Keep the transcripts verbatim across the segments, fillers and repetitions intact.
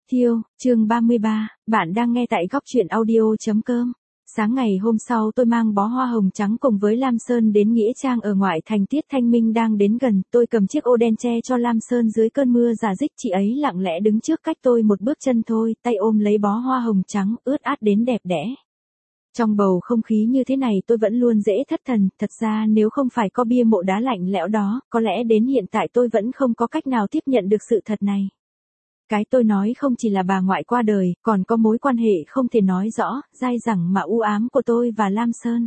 Thiêu, chương ba mươi ba, bạn đang nghe tại góc truyện audio.com. Sáng ngày hôm sau tôi mang bó hoa hồng trắng cùng với Lam Sơn đến Nghĩa Trang ở ngoại thành. Tiết Thanh Minh đang đến gần, tôi cầm chiếc ô đen che cho Lam Sơn dưới cơn mưa rả rích. Chị ấy lặng lẽ đứng trước cách tôi một bước chân thôi, tay ôm lấy bó hoa hồng trắng, ướt át đến đẹp đẽ. Trong bầu không khí như thế này tôi vẫn luôn dễ thất thần, thật ra nếu không phải có bia mộ đá lạnh lẽo đó, có lẽ đến hiện tại tôi vẫn không có cách nào tiếp nhận được sự thật này. Cái tôi nói không chỉ là bà ngoại qua đời, còn có mối quan hệ không thể nói rõ, dai dẳng mà u ám của tôi và Lam Sơn.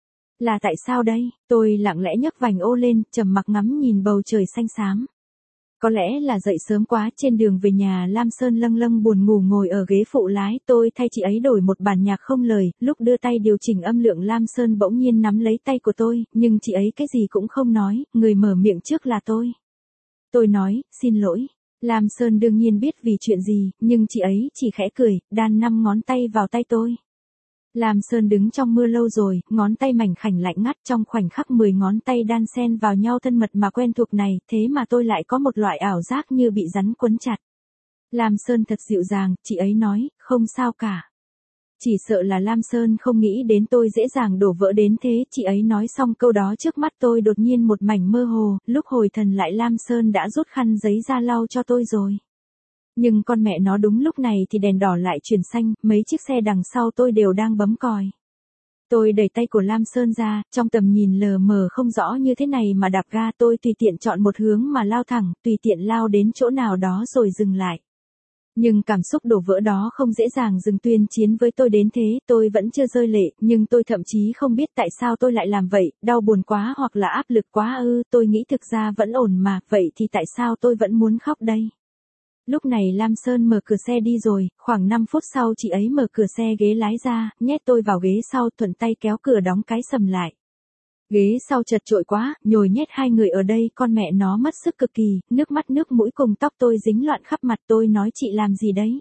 Là tại sao đây? Tôi lặng lẽ nhấc vành ô lên, trầm mặc ngắm nhìn bầu trời xanh xám. Có lẽ là dậy sớm quá, trên đường về nhà Lam Sơn lâng lâng buồn ngủ ngồi ở ghế phụ lái, tôi thay chị ấy đổi một bản nhạc không lời, lúc đưa tay điều chỉnh âm lượng Lam Sơn bỗng nhiên nắm lấy tay của tôi, nhưng chị ấy cái gì cũng không nói, người mở miệng trước là tôi. Tôi nói, xin lỗi. Lam Sơn đương nhiên biết vì chuyện gì, nhưng chị ấy chỉ khẽ cười, đan năm ngón tay vào tay tôi. Lam Sơn đứng trong mưa lâu rồi, ngón tay mảnh khảnh lạnh ngắt, trong khoảnh khắc mười ngón tay đan xen vào nhau thân mật mà quen thuộc này, thế mà tôi lại có một loại ảo giác như bị rắn quấn chặt. Lam Sơn thật dịu dàng, chị ấy nói, không sao cả. Chỉ sợ là Lam Sơn không nghĩ đến tôi dễ dàng đổ vỡ đến thế, chị ấy nói xong câu đó trước mắt tôi đột nhiên một mảnh mơ hồ, lúc hồi thần lại Lam Sơn đã rút khăn giấy ra lau cho tôi rồi. Nhưng con mẹ nó đúng lúc này thì đèn đỏ lại chuyển xanh, mấy chiếc xe đằng sau tôi đều đang bấm còi. Tôi đẩy tay của Lam Sơn ra, trong tầm nhìn lờ mờ không rõ như thế này mà đạp ga, tôi tùy tiện chọn một hướng mà lao thẳng, tùy tiện lao đến chỗ nào đó rồi dừng lại. Nhưng cảm xúc đổ vỡ đó không dễ dàng dừng tuyên chiến với tôi đến thế, tôi vẫn chưa rơi lệ, nhưng tôi thậm chí không biết tại sao tôi lại làm vậy, đau buồn quá hoặc là áp lực quá ư, tôi nghĩ thực ra vẫn ổn mà, vậy thì tại sao tôi vẫn muốn khóc đây? Lúc này Lam Sơn mở cửa xe đi rồi, khoảng năm phút sau chị ấy mở cửa xe ghế lái ra, nhét tôi vào ghế sau, thuận tay kéo cửa đóng cái sầm lại. Ghế sau chật chội quá, nhồi nhét hai người ở đây, con mẹ nó mất sức cực kỳ, nước mắt nước mũi cùng tóc tôi dính loạn khắp mặt. Tôi nói chị làm gì đấy?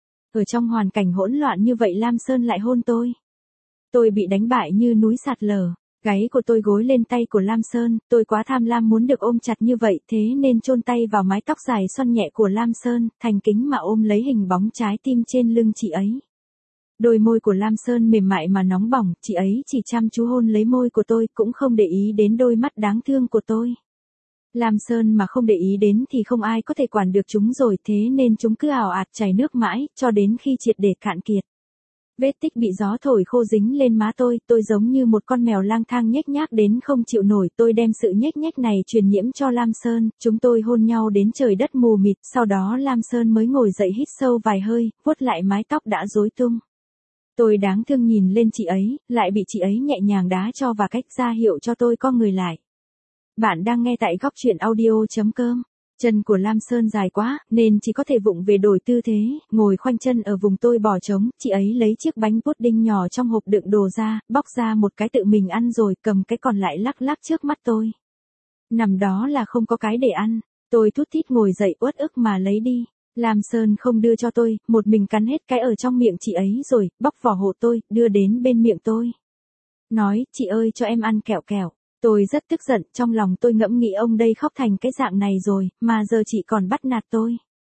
Ở trong hoàn cảnh hỗn loạn như vậy Lam Sơn lại hôn tôi. Tôi bị đánh bại như núi sạt lở, gáy của tôi gối lên tay của Lam Sơn, tôi quá tham lam muốn được ôm chặt như vậy, thế nên chôn tay vào mái tóc dài xoăn nhẹ của Lam Sơn, thành kính mà ôm lấy hình bóng trái tim trên lưng chị ấy. Đôi môi của Lam Sơn mềm mại mà nóng bỏng, chị ấy chỉ chăm chú hôn lấy môi của tôi, cũng không để ý đến đôi mắt đáng thương của tôi. Lam Sơn mà không để ý đến thì không ai có thể quản được chúng rồi, thế nên chúng cứ ào ạt chảy nước mãi, cho đến khi triệt để cạn kiệt. Vết tích bị gió thổi khô dính lên má tôi, tôi giống như một con mèo lang thang nhếch nhác đến không chịu nổi, tôi đem sự nhếch nhếch này truyền nhiễm cho Lam Sơn, chúng tôi hôn nhau đến trời đất mù mịt, sau đó Lam Sơn mới ngồi dậy hít sâu vài hơi, vuốt lại mái tóc đã rối tung. Tôi đáng thương nhìn lên chị ấy, lại bị chị ấy nhẹ nhàng đá cho và cách ra hiệu cho tôi co người lại. Bạn đang nghe tại góc truyện audio.com. Chân của Lam Sơn dài quá, nên chỉ có thể vụng về đổi tư thế, ngồi khoanh chân ở vùng tôi bỏ trống, chị ấy lấy chiếc bánh pudding nhỏ trong hộp đựng đồ ra, bóc ra một cái tự mình ăn rồi cầm cái còn lại lắc lắc trước mắt tôi. Nằm đó là không có cái để ăn, tôi thút thít ngồi dậy uất ức mà lấy đi. Lam Sơn không đưa cho tôi, một mình cắn hết cái ở trong miệng chị ấy rồi, bóc vỏ hộ tôi, đưa đến bên miệng tôi. Nói, chị ơi cho em ăn kẹo kẹo. Tôi rất tức giận, trong lòng tôi ngẫm nghĩ ông đây khóc thành cái dạng này rồi, mà giờ chị còn bắt nạt tôi.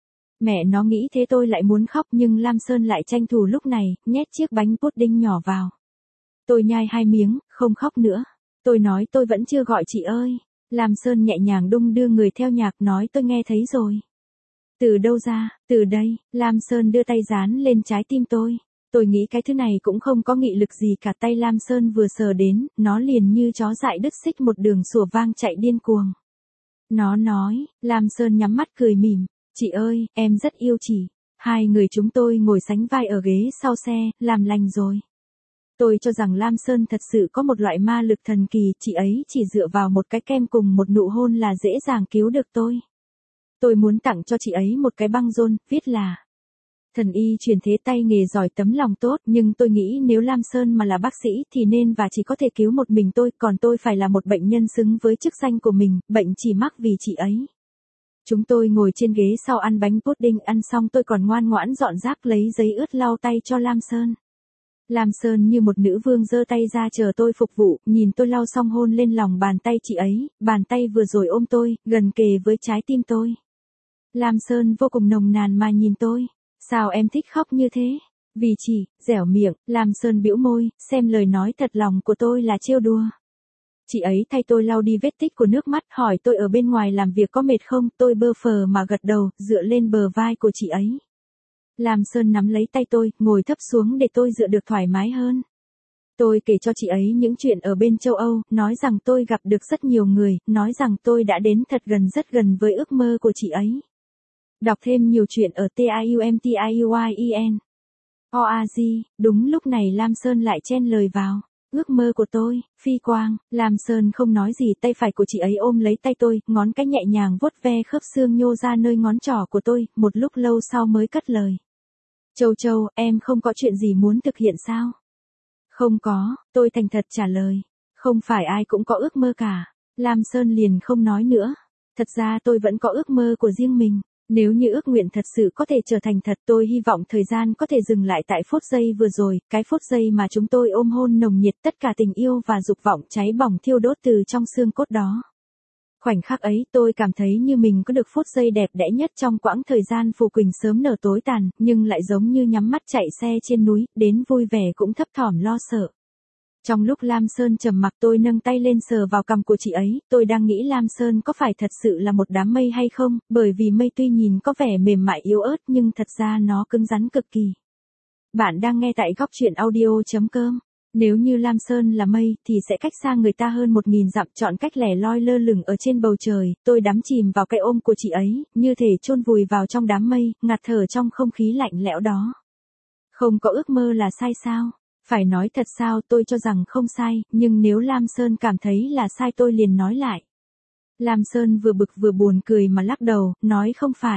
Mẹ nó nghĩ thế tôi lại muốn khóc nhưng Lam Sơn lại tranh thủ lúc này, nhét chiếc bánh pudding nhỏ vào. Tôi nhai hai miếng, không khóc nữa. Tôi nói tôi vẫn chưa gọi chị ơi. Lam Sơn nhẹ nhàng đung đưa người theo nhạc nói tôi nghe thấy rồi. Từ đâu ra, từ đây, Lam Sơn đưa tay dán lên trái tim tôi. Tôi nghĩ cái thứ này cũng không có nghị lực gì cả, tay Lam Sơn vừa sờ đến, nó liền như chó dại đứt xích một đường sủa vang chạy điên cuồng. Nó nói, Lam Sơn nhắm mắt cười mỉm, chị ơi, em rất yêu chị. Hai người chúng tôi ngồi sánh vai ở ghế sau xe, làm lành rồi. Tôi cho rằng Lam Sơn thật sự có một loại ma lực thần kỳ, chị ấy chỉ dựa vào một cái kem cùng một nụ hôn là dễ dàng cứu được tôi. Tôi muốn tặng cho chị ấy một cái băng rôn, viết là thần y truyền thế tay nghề giỏi tấm lòng tốt, nhưng tôi nghĩ nếu Lam Sơn mà là bác sĩ thì nên và chỉ có thể cứu một mình tôi, còn tôi phải là một bệnh nhân xứng với chức danh của mình, bệnh chỉ mắc vì chị ấy. Chúng tôi ngồi trên ghế sau ăn bánh pudding, ăn xong tôi còn ngoan ngoãn dọn rác lấy giấy ướt lau tay cho Lam Sơn. Lam Sơn như một nữ vương giơ tay ra chờ tôi phục vụ, nhìn tôi lau xong hôn lên lòng bàn tay chị ấy, bàn tay vừa rồi ôm tôi, gần kề với trái tim tôi. Lam Sơn vô cùng nồng nàn mà nhìn tôi. Sao em thích khóc như thế? Vì chị, dẻo miệng, Lam Sơn bĩu môi, xem lời nói thật lòng của tôi là trêu đùa. Chị ấy thay tôi lau đi vết tích của nước mắt, hỏi tôi ở bên ngoài làm việc có mệt không, tôi bơ phờ mà gật đầu, dựa lên bờ vai của chị ấy. Lam Sơn nắm lấy tay tôi, ngồi thấp xuống để tôi dựa được thoải mái hơn. Tôi kể cho chị ấy những chuyện ở bên châu Âu, nói rằng tôi gặp được rất nhiều người, nói rằng tôi đã đến thật gần rất gần với ước mơ của chị ấy. Đọc thêm nhiều chuyện ở TIUMTIUYEN. o a giê, đúng lúc này Lam Sơn lại chen lời vào. Ước mơ của tôi, phi quang. Lam Sơn không nói gì, tay phải của chị ấy ôm lấy tay tôi, ngón cái nhẹ nhàng vuốt ve khớp xương nhô ra nơi ngón trỏ của tôi, một lúc lâu sau mới cất lời. Châu Châu, em không có chuyện gì muốn thực hiện sao? Không có, tôi thành thật trả lời. Không phải ai cũng có ước mơ cả. Lam Sơn liền không nói nữa. Thật ra tôi vẫn có ước mơ của riêng mình. Nếu như ước nguyện thật sự có thể trở thành thật, tôi hy vọng thời gian có thể dừng lại tại phút giây vừa rồi, cái phút giây mà chúng tôi ôm hôn nồng nhiệt, tất cả tình yêu và dục vọng cháy bỏng thiêu đốt từ trong xương cốt đó. Khoảnh khắc ấy tôi cảm thấy như mình có được phút giây đẹp đẽ nhất trong quãng thời gian phù quỳnh sớm nở tối tàn, nhưng lại giống như nhắm mắt chạy xe trên núi, đến vui vẻ cũng thấp thỏm lo sợ. Trong lúc Lam Sơn trầm mặc, tôi nâng tay lên sờ vào cằm của chị ấy, tôi đang nghĩ Lam Sơn có phải thật sự là một đám mây hay không, bởi vì mây tuy nhìn có vẻ mềm mại yếu ớt nhưng thật ra nó cứng rắn cực kỳ. Bạn đang nghe tại góc truyện audio chấm com. Nếu như Lam Sơn là mây thì sẽ cách xa người ta hơn một nghìn dặm, chọn cách lẻ loi lơ lửng ở trên bầu trời. Tôi đắm chìm vào cái ôm của chị ấy, như thể chôn vùi vào trong đám mây, ngạt thở trong không khí lạnh lẽo đó. Không có ước mơ là sai sao? Phải nói thật sao, tôi cho rằng không sai, nhưng nếu Lam Sơn cảm thấy là sai tôi liền nói lại. Lam Sơn vừa bực vừa buồn cười mà lắc đầu, nói không phải.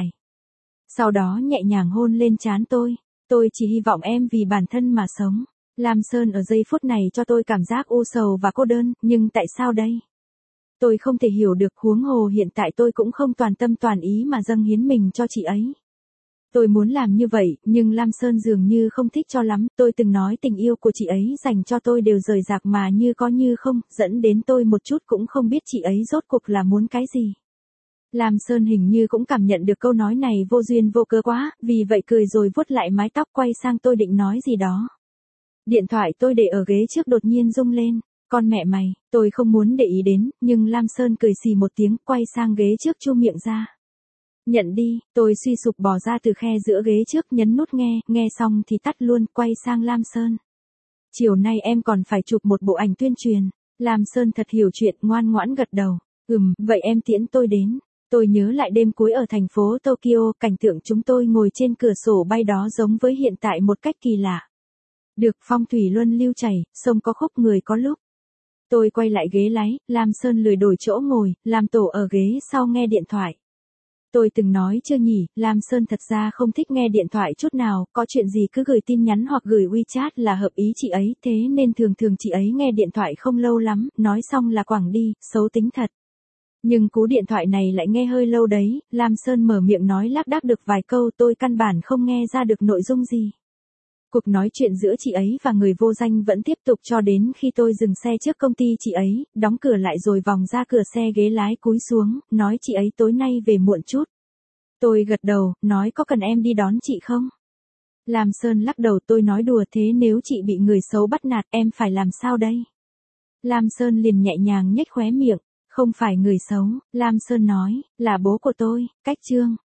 Sau đó nhẹ nhàng hôn lên trán tôi. Tôi chỉ hy vọng em vì bản thân mà sống. Lam Sơn ở giây phút này cho tôi cảm giác u sầu và cô đơn, nhưng tại sao đây? Tôi không thể hiểu được, huống hồ hiện tại tôi cũng không toàn tâm toàn ý mà dâng hiến mình cho chị ấy. Tôi muốn làm như vậy, nhưng Lam Sơn dường như không thích cho lắm, tôi từng nói tình yêu của chị ấy dành cho tôi đều rời rạc mà như có như không, dẫn đến tôi một chút cũng không biết chị ấy rốt cuộc là muốn cái gì. Lam Sơn hình như cũng cảm nhận được câu nói này vô duyên vô cớ quá, vì vậy cười rồi vuốt lại mái tóc quay sang tôi định nói gì đó. Điện thoại tôi để ở ghế trước đột nhiên rung lên, con mẹ mày, tôi không muốn để ý đến, nhưng Lam Sơn cười xì một tiếng quay sang ghế trước chu miệng ra. Nhận đi, tôi suy sụp bò ra từ khe giữa ghế trước nhấn nút nghe, nghe xong thì tắt luôn, quay sang Lam Sơn. Chiều nay em còn phải chụp một bộ ảnh tuyên truyền. Lam Sơn thật hiểu chuyện, ngoan ngoãn gật đầu. Ừm, vậy em tiễn tôi đến. Tôi nhớ lại đêm cuối ở thành phố Tokyo, cảnh tượng chúng tôi ngồi trên cửa sổ bay đó giống với hiện tại một cách kỳ lạ. Được, phong thủy luân lưu chảy, sông có khúc người có lúc. Tôi quay lại ghế lái, Lam Sơn lười đổi chỗ ngồi, làm tổ ở ghế sau nghe điện thoại. Tôi từng nói chưa nhỉ, Lam Sơn thật ra không thích nghe điện thoại chút nào, có chuyện gì cứ gửi tin nhắn hoặc gửi WeChat là hợp ý chị ấy, thế nên thường thường chị ấy nghe điện thoại không lâu lắm, nói xong là quẳng đi, xấu tính thật. Nhưng cú điện thoại này lại nghe hơi lâu đấy, Lam Sơn mở miệng nói lác đác được vài câu, tôi căn bản không nghe ra được nội dung gì. Cuộc nói chuyện giữa chị ấy và người vô danh vẫn tiếp tục cho đến khi tôi dừng xe trước công ty chị ấy, đóng cửa lại rồi vòng ra cửa xe ghế lái cúi xuống, nói chị ấy tối nay về muộn chút. Tôi gật đầu, nói có cần em đi đón chị không? Lam Sơn lắc đầu, tôi nói đùa, thế nếu chị bị người xấu bắt nạt em phải làm sao đây? Lam Sơn liền nhẹ nhàng nhếch khóe miệng, không phải người xấu, Lam Sơn nói, là bố của tôi, cách Trương.